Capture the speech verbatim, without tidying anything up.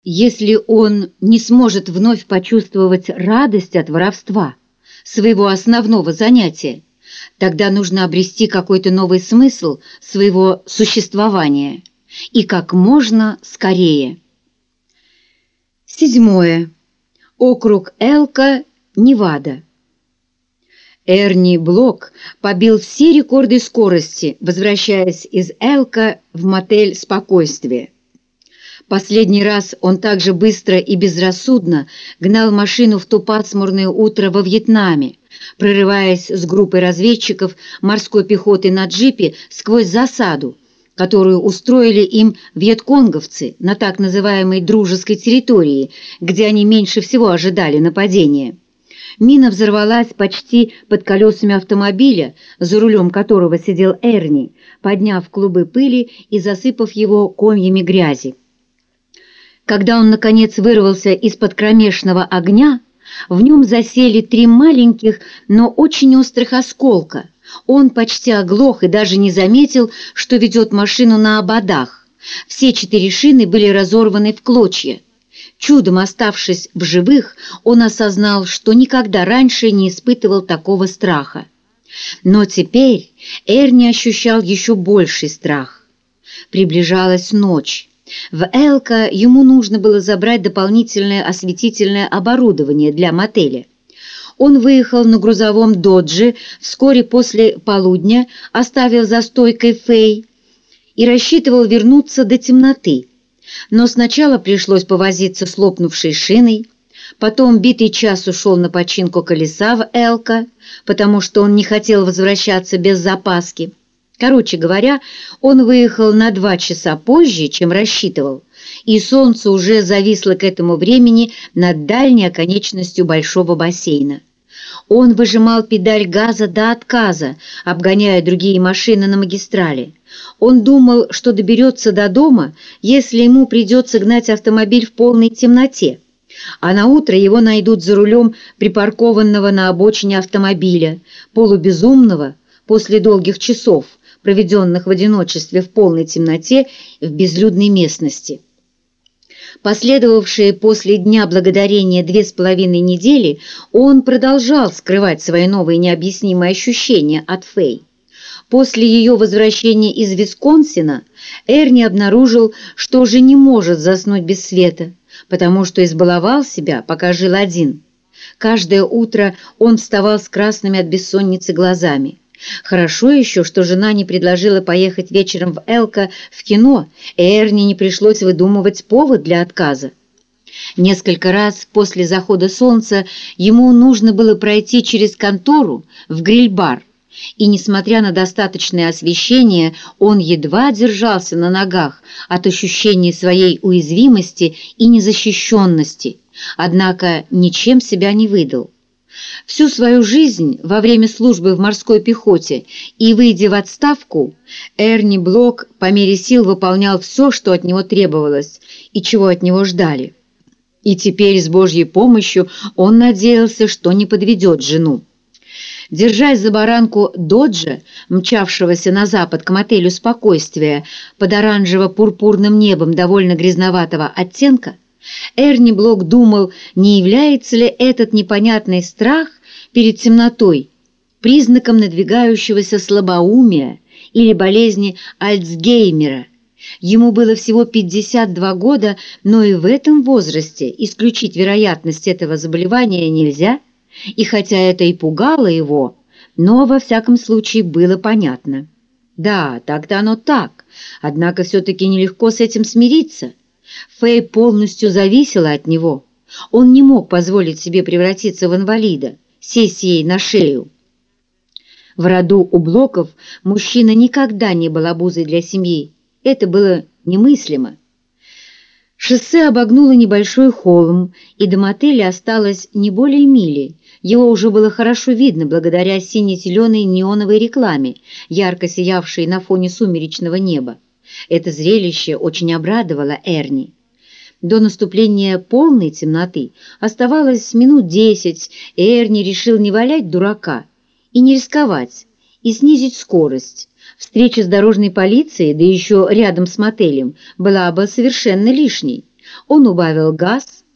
Если он не сможет вновь почувствовать радость от воровства, своего основного занятия, тогда нужно обрести какой-то новый смысл своего существования и как можно скорее. Седьмое. Округ Элко, Невада. Эрни Блок побил все рекорды скорости, возвращаясь из Элко в мотель «Спокойствие». Последний раз он так же быстро и безрассудно гнал машину в то пасмурное утро во Вьетнаме, прорываясь с группой разведчиков морской пехоты на джипе сквозь засаду, которую устроили им вьетконговцы на так называемой дружеской территории, где они меньше всего ожидали нападения. Мина взорвалась почти под колесами автомобиля, за рулем которого сидел Эрни, подняв клубы пыли и засыпав его комьями грязи. Когда он, наконец, вырвался из-под кромешного огня, в нем засели три маленьких, но очень острых осколка. Он почти оглох и даже не заметил, что ведет машину на ободах. Все четыре шины были разорваны в клочья. Чудом оставшись в живых, он осознал, что никогда раньше не испытывал такого страха. Но теперь Эрни ощущал еще больший страх. Приближалась ночь. В Элко ему нужно было забрать дополнительное осветительное оборудование для мотеля. Он выехал на грузовом «Додже» вскоре после полудня, оставив за стойкой Фэй, и рассчитывал вернуться до темноты. Но сначала пришлось повозиться с лопнувшей шиной, потом битый час ушел на починку колеса в Элко, потому что он не хотел возвращаться без запаски. Короче говоря, он выехал на два часа позже, чем рассчитывал, и солнце уже зависло к этому времени над дальней оконечностью большого бассейна. Он выжимал педаль газа до отказа, обгоняя другие машины на магистрали. Он думал, что доберется до дома, если ему придется гнать автомобиль в полной темноте, а наутро его найдут за рулем припаркованного на обочине автомобиля, полубезумного после долгих часов, проведенных в одиночестве в полной темноте в безлюдной местности. Последовавшие после Дня Благодарения две с половиной недели он продолжал скрывать свои новые необъяснимые ощущения от Фэй. После ее возвращения из Висконсина Эрни обнаружил, что уже не может заснуть без света, потому что избаловал себя, пока жил один. Каждое утро он вставал с красными от бессонницы глазами. Хорошо еще, что жена не предложила поехать вечером в Элко в кино, и Эрни не пришлось выдумывать повод для отказа. Несколько раз после захода солнца ему нужно было пройти через контору в гриль-бар, и, несмотря на достаточное освещение, он едва держался на ногах от ощущения своей уязвимости и незащищенности, однако ничем себя не выдал. Всю свою жизнь во время службы в морской пехоте и выйдя в отставку, Эрни Блок по мере сил выполнял все, что от него требовалось и чего от него ждали. И теперь с Божьей помощью он надеялся, что не подведет жену. Держась за баранку «Доджа», мчавшегося на запад к мотелю «Спокойствие» под оранжево-пурпурным небом довольно грязноватого оттенка, Эрни Блок думал, не является ли этот непонятный страх перед темнотой признаком надвигающегося слабоумия или болезни Альцгеймера. Ему было всего пятьдесят два года, но и в этом возрасте исключить вероятность этого заболевания нельзя, и хотя это и пугало его, но во всяком случае было понятно. Да, так-то оно так, однако все-таки нелегко с этим смириться. Фэй полностью зависела от него. Он не мог позволить себе превратиться в инвалида, сесть ей на шею. В роду у Блоков мужчина никогда не был обузой для семьи. Это было немыслимо. Шоссе обогнуло небольшой холм, и до мотеля осталось не более мили. Его уже было хорошо видно благодаря сине-зеленой неоновой рекламе, ярко сиявшей на фоне сумеречного неба. Это зрелище очень обрадовало Эрни. До наступления полной темноты оставалось минут десять, и Эрни решил не валять дурака и не рисковать, и снизить скорость. Встреча с дорожной полицией, да еще рядом с мотелем, была бы совершенно лишней. Он убавил газ